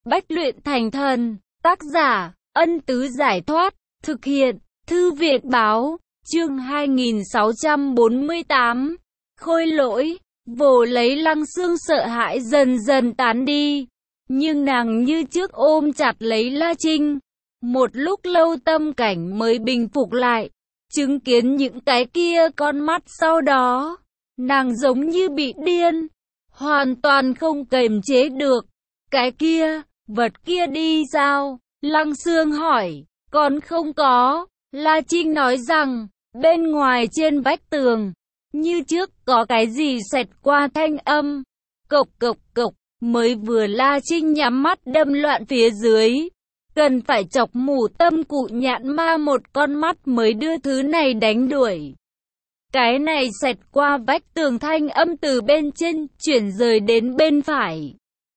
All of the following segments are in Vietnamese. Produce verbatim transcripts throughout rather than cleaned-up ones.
Bách luyện thành thần, tác giả, Ân Tứ Giải Thoát, thực hiện, Thư viện Báo, chương hai nghìn sáu trăm bốn mươi tám, khôi lỗi, vồ lấy Lăng Xương sợ hãi dần dần tán đi, nhưng nàng như trước ôm chặt lấy La Trinh. Một lúc lâu tâm cảnh mới bình phục lại, chứng kiến những cái kia con mắt sau đó, nàng giống như bị điên, hoàn toàn không kềm chế được. Cái kia, vật kia đi sao? Lăng Xương hỏi. Còn không có. La Trinh nói rằng, bên ngoài trên vách tường, như trước có cái gì xẹt qua thanh âm. Cộc cộc cộc, mới vừa La Trinh nhắm mắt đâm loạn phía dưới. Cần phải chọc mù tâm cụ nhạn ma một con mắt mới đưa thứ này đánh đuổi. Cái này xẹt qua vách tường thanh âm từ bên trên chuyển rời đến bên phải,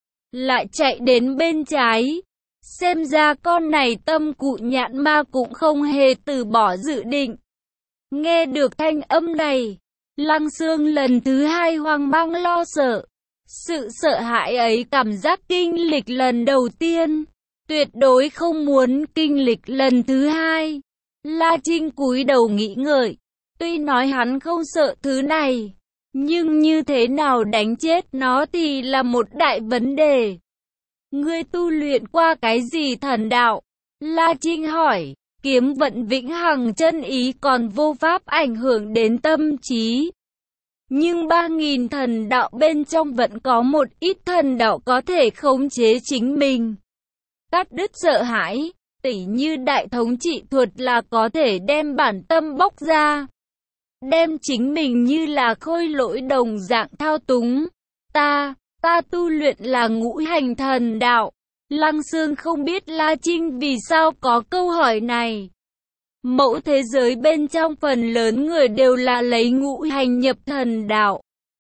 lại chạy đến bên trái. Xem ra con này tâm cụ nhạn ma cũng không hề từ bỏ dự định. Nghe được thanh âm này, Lăng Xương lần thứ hai hoang mang lo sợ. Sự sợ hãi ấy cảm giác kinh lịch lần đầu tiên, tuyệt đối không muốn kinh lịch lần thứ hai. La Trinh cúi đầu nghĩ ngợi, tuy nói hắn không sợ thứ này, nhưng như thế nào đánh chết nó thì là một đại vấn đề. Ngươi tu luyện qua cái gì thần đạo? La Trinh hỏi. Kiếm vận vĩnh hằng chân ý còn vô pháp ảnh hưởng đến tâm trí. Nhưng ba nghìn thần đạo bên trong vẫn có một ít thần đạo có thể khống chế chính mình, cắt đứt sợ hãi, tỉ như đại thống trị thuật là có thể đem bản tâm bóc ra, đem chính mình như là khôi lỗi đồng dạng thao túng. Ta, ta tu luyện là ngũ hành thần đạo. Lăng Xương không biết La Trinh vì sao có câu hỏi này. Mẫu thế giới bên trong phần lớn người đều là lấy ngũ hành nhập thần đạo,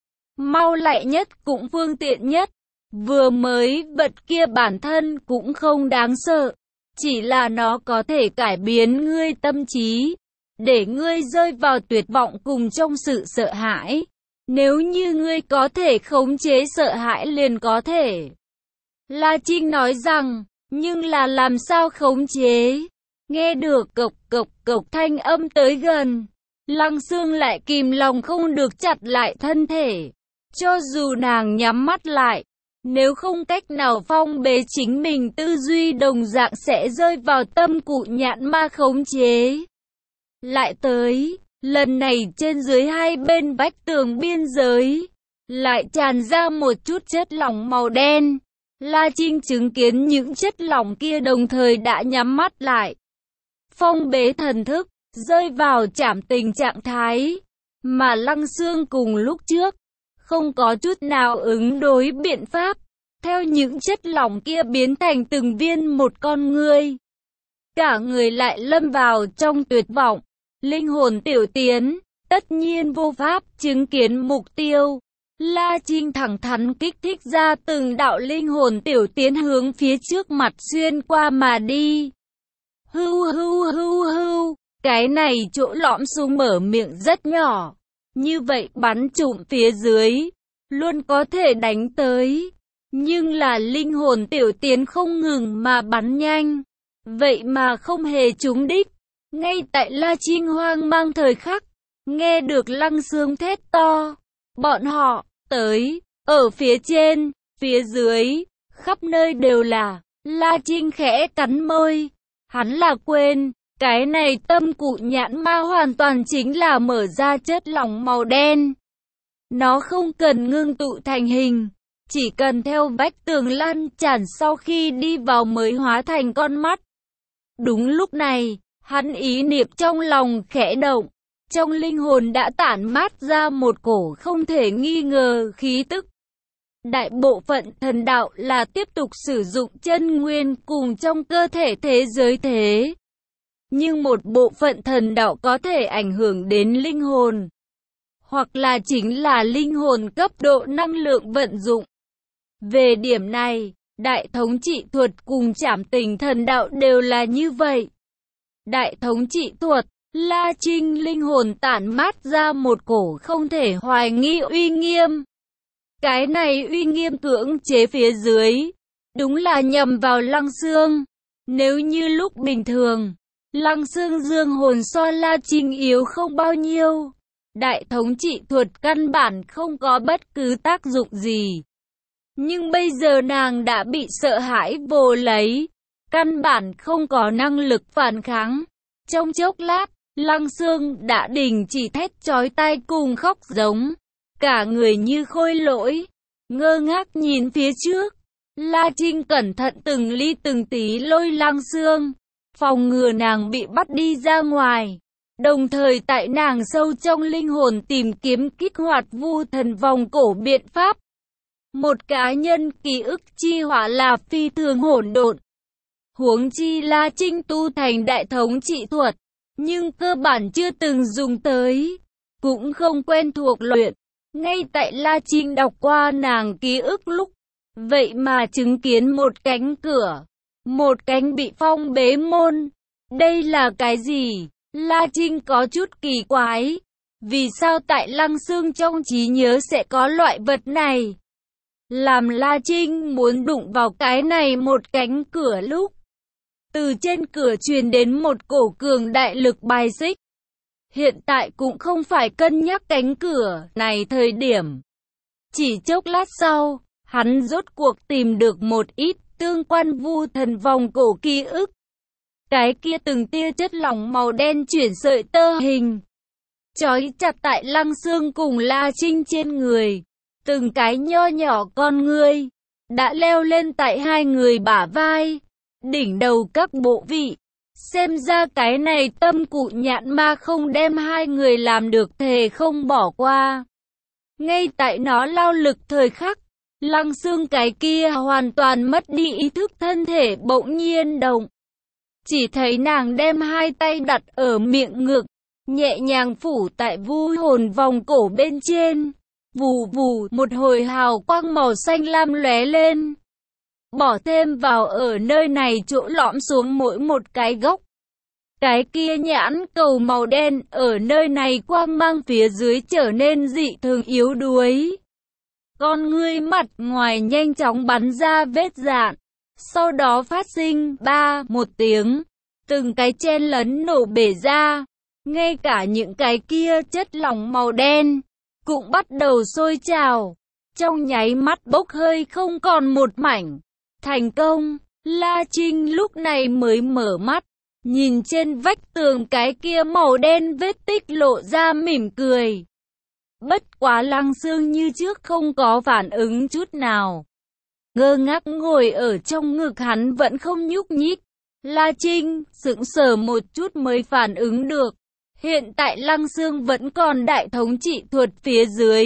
mau lẹ nhất cũng phương tiện nhất. Vừa mới vật kia bản thân cũng không đáng sợ, chỉ là nó có thể cải biến ngươi tâm trí, để ngươi rơi vào tuyệt vọng cùng trong sự sợ hãi. Nếu như ngươi có thể khống chế sợ hãi liền có thể. La Trinh nói rằng, nhưng là làm sao khống chế? Nghe được cộc cộc cộc thanh âm tới gần, Lăng Xương lại kìm lòng không được chặt lại thân thể. Cho dù nàng nhắm mắt lại, nếu không cách nào phong bế chính mình, tư duy đồng dạng sẽ rơi vào tâm cụ nhạn ma khống chế. Lại tới, lần này trên dưới hai bên vách tường biên giới, lại tràn ra một chút chất lỏng màu đen. La Trinh chứng kiến những chất lỏng kia đồng thời đã nhắm mắt lại, phong bế thần thức, rơi vào trảm tình trạng thái. Mà Lăng Xương cùng lúc trước, không có chút nào ứng đối biện pháp, theo những chất lỏng kia biến thành từng viên một con ngươi. Cả người lại lâm vào trong tuyệt vọng, linh hồn tiểu tiến, tất nhiên vô pháp chứng kiến mục tiêu. La Trinh thẳng thắn kích thích ra từng đạo linh hồn tiểu tiến hướng phía trước mặt xuyên qua mà đi. Hưu hưu hưu hưu, cái này chỗ lõm súng mở miệng rất nhỏ, như vậy bắn trụm phía dưới, luôn có thể đánh tới. Nhưng là linh hồn tiểu tiến không ngừng mà bắn nhanh, vậy mà không hề trúng đích. Ngay tại La Trinh hoang mang thời khắc, nghe được Lăng Xương thét to, bọn họ tới, ở phía trên, phía dưới, khắp nơi đều là. La Trinh khẽ cắn môi, hắn là quên, cái này tâm cụ nhãn ma hoàn toàn chính là mở ra chất lỏng màu đen. Nó không cần ngưng tụ thành hình, chỉ cần theo vách tường lan tràn sau khi đi vào mới hóa thành con mắt. Đúng lúc này, hắn ý niệm trong lòng khẽ động, trong linh hồn đã tản mát ra một cổ không thể nghi ngờ khí tức. Đại bộ phận thần đạo là tiếp tục sử dụng chân nguyên cùng trong cơ thể thế giới thế. Nhưng một bộ phận thần đạo có thể ảnh hưởng đến linh hồn, hoặc là chính là linh hồn cấp độ năng lượng vận dụng. Về điểm này, đại thống trị thuật cùng trảm tình thần đạo đều là như vậy. Đại thống trị thuật, La Trinh linh hồn tản mát ra một cổ không thể hoài nghi uy nghiêm. Cái này uy nghiêm cưỡng chế phía dưới, đúng là nhầm vào Lăng Xương. Nếu như lúc bình thường, Lăng Xương dương hồn so La Trinh yếu không bao nhiêu. Đại thống trị thuật căn bản không có bất cứ tác dụng gì. Nhưng bây giờ nàng đã bị sợ hãi vồ lấy, căn bản không có năng lực phản kháng. Trong chốc lát, Lăng Xương đã đình chỉ thét chói tai cùng khóc giống. Cả người như khôi lỗi, ngơ ngác nhìn phía trước. La Trinh cẩn thận từng ly từng tí lôi Lăng Xương, phòng ngừa nàng bị bắt đi ra ngoài. Đồng thời tại nàng sâu trong linh hồn tìm kiếm kích hoạt vu thần vòng cổ biện pháp. Một cá nhân ký ức chi hỏa là phi thường hỗn độn. Huống chi La Trinh tu thành đại thống trị thuật, nhưng cơ bản chưa từng dùng tới, cũng không quen thuộc luyện. Ngay tại La Trinh đọc qua nàng ký ức lúc, vậy mà chứng kiến một cánh cửa, một cánh bị phong bế môn. Đây là cái gì? La Trinh có chút kỳ quái. Vì sao tại Lăng Xương trong trí nhớ sẽ có loại vật này? Làm La Trinh muốn đụng vào cái này một cánh cửa lúc, từ trên cửa truyền đến một cổ cường đại lực bài xích. Hiện tại cũng không phải cân nhắc cánh cửa này thời điểm. Chỉ chốc lát sau, hắn rốt cuộc tìm được một ít tương quan vu thần vòng cổ ký ức. Cái kia từng tia chất lỏng màu đen chuyển sợi tơ hình, trói chặt tại Lăng Xương cùng La Trinh trên người. Từng cái nho nhỏ con ngươi đã leo lên tại hai người bả vai, đỉnh đầu các bộ vị. Xem ra cái này tâm cụ nhạn ma không đem hai người làm được thề không bỏ qua. Ngay tại nó lao lực thời khắc, Lăng Xương cái kia hoàn toàn mất đi ý thức thân thể bỗng nhiên động. Chỉ thấy nàng đem hai tay đặt ở miệng ngực, nhẹ nhàng phủ tại vu hồn vòng cổ bên trên. Vù vù, một hồi hào quang màu xanh lam lóe lên, bỏ thêm vào ở nơi này chỗ lõm xuống mỗi một cái gốc. Cái kia nhãn cầu màu đen ở nơi này quang mang phía dưới trở nên dị thường yếu đuối. Con ngươi mặt ngoài nhanh chóng bắn ra vết rạn, sau đó phát sinh ba một tiếng, từng cái chen lấn nổ bể ra. Ngay cả những cái kia chất lỏng màu đen cũng bắt đầu sôi trào, trong nháy mắt bốc hơi không còn một mảnh. Thành công, La Trinh lúc này mới mở mắt, nhìn trên vách tường cái kia màu đen vết tích lộ ra mỉm cười. Bất quá Lăng Xương như trước không có phản ứng chút nào, ngơ ngác ngồi ở trong ngực hắn vẫn không nhúc nhích. La Trinh sững sờ một chút mới phản ứng được, hiện tại Lăng Xương vẫn còn đại thống trị thuật phía dưới.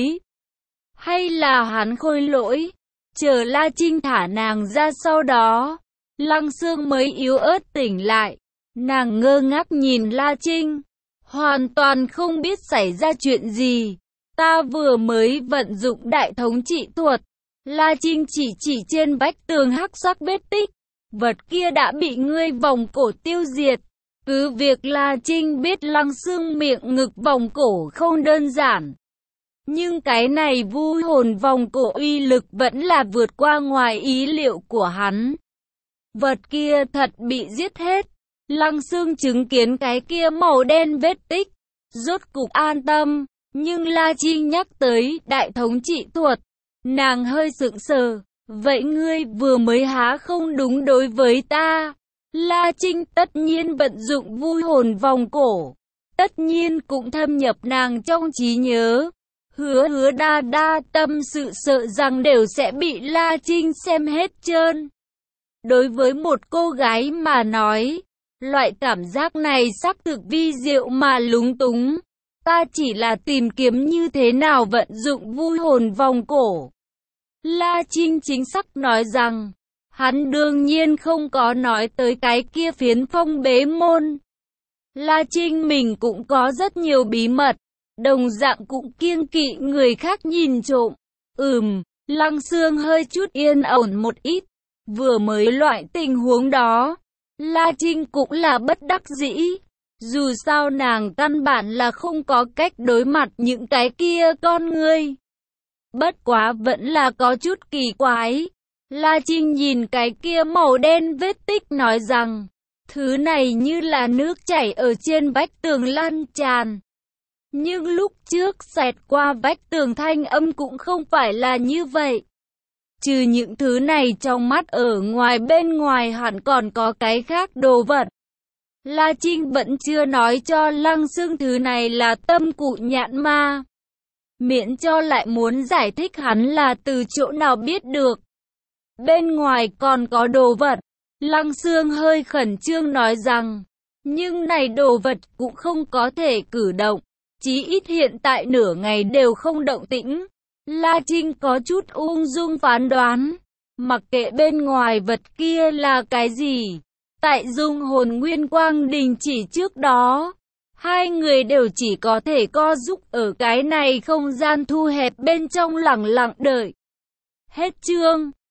Hay là hắn khôi lỗi? Chờ La Trinh thả nàng ra sau đó, Lăng Xương mới yếu ớt tỉnh lại. Nàng ngơ ngác nhìn La Trinh, hoàn toàn không biết xảy ra chuyện gì. Ta vừa mới vận dụng đại thống trị thuật. La Trinh chỉ chỉ trên vách tường hắc sắc vết tích. Vật kia đã bị ngươi vòng cổ tiêu diệt. Cứ việc La Trinh biết Lăng Xương miệng ngực vòng cổ không đơn giản, nhưng cái này vu hồn vòng cổ uy lực vẫn là vượt qua ngoài ý liệu của hắn. Vật kia thật bị giết hết. Lăng Xương chứng kiến cái kia màu đen vết tích, rốt cục an tâm. Nhưng La Trinh nhắc tới đại thống trị thuật, nàng hơi sững sờ. Vậy ngươi vừa mới há không đúng đối với ta? La Trinh tất nhiên vận dụng vu hồn vòng cổ, tất nhiên cũng thâm nhập nàng trong trí nhớ. Hứa hứa đa đa tâm sự sợ rằng đều sẽ bị La Trinh xem hết trơn. Đối với một cô gái mà nói, loại cảm giác này xác thực vi diệu mà lúng túng. Ta chỉ là tìm kiếm như thế nào vận dụng vu hồn vòng cổ. La Trinh chính xác nói rằng, hắn đương nhiên không có nói tới cái kia phiến phong bế môn. La Trinh mình cũng có rất nhiều bí mật, đồng dạng cũng kiêng kỵ người khác nhìn trộm. Ừm, Lăng Xương hơi chút yên ổn một ít. Vừa mới loại tình huống đó, La Trinh cũng là bất đắc dĩ. Dù sao nàng căn bản là không có cách đối mặt những cái kia con ngươi. Bất quá vẫn là có chút kỳ quái. La Trinh nhìn cái kia màu đen vết tích nói rằng, thứ này như là nước chảy ở trên vách tường lan tràn. Nhưng lúc trước xẹt qua vách tường thanh âm cũng không phải là như vậy. Trừ những thứ này trong mắt ở ngoài bên ngoài hẳn còn có cái khác đồ vật. La Trinh vẫn chưa nói cho Lăng Sương thứ này là tâm cụ nhãn ma. Miễn cho lại muốn giải thích hắn là từ chỗ nào biết được. Bên ngoài còn có đồ vật. Lăng Sương hơi khẩn trương nói rằng, nhưng này đồ vật cũng không có thể cử động. Chí ít hiện tại nửa ngày đều không động tĩnh. La Trinh có chút ung dung phán đoán. Mặc kệ bên ngoài vật kia là cái gì. Tại dung hồn nguyên quang đình chỉ trước đó. Hai người đều chỉ có thể co giúp ở cái này không gian thu hẹp bên trong lặng lặng đợi. Hết chương.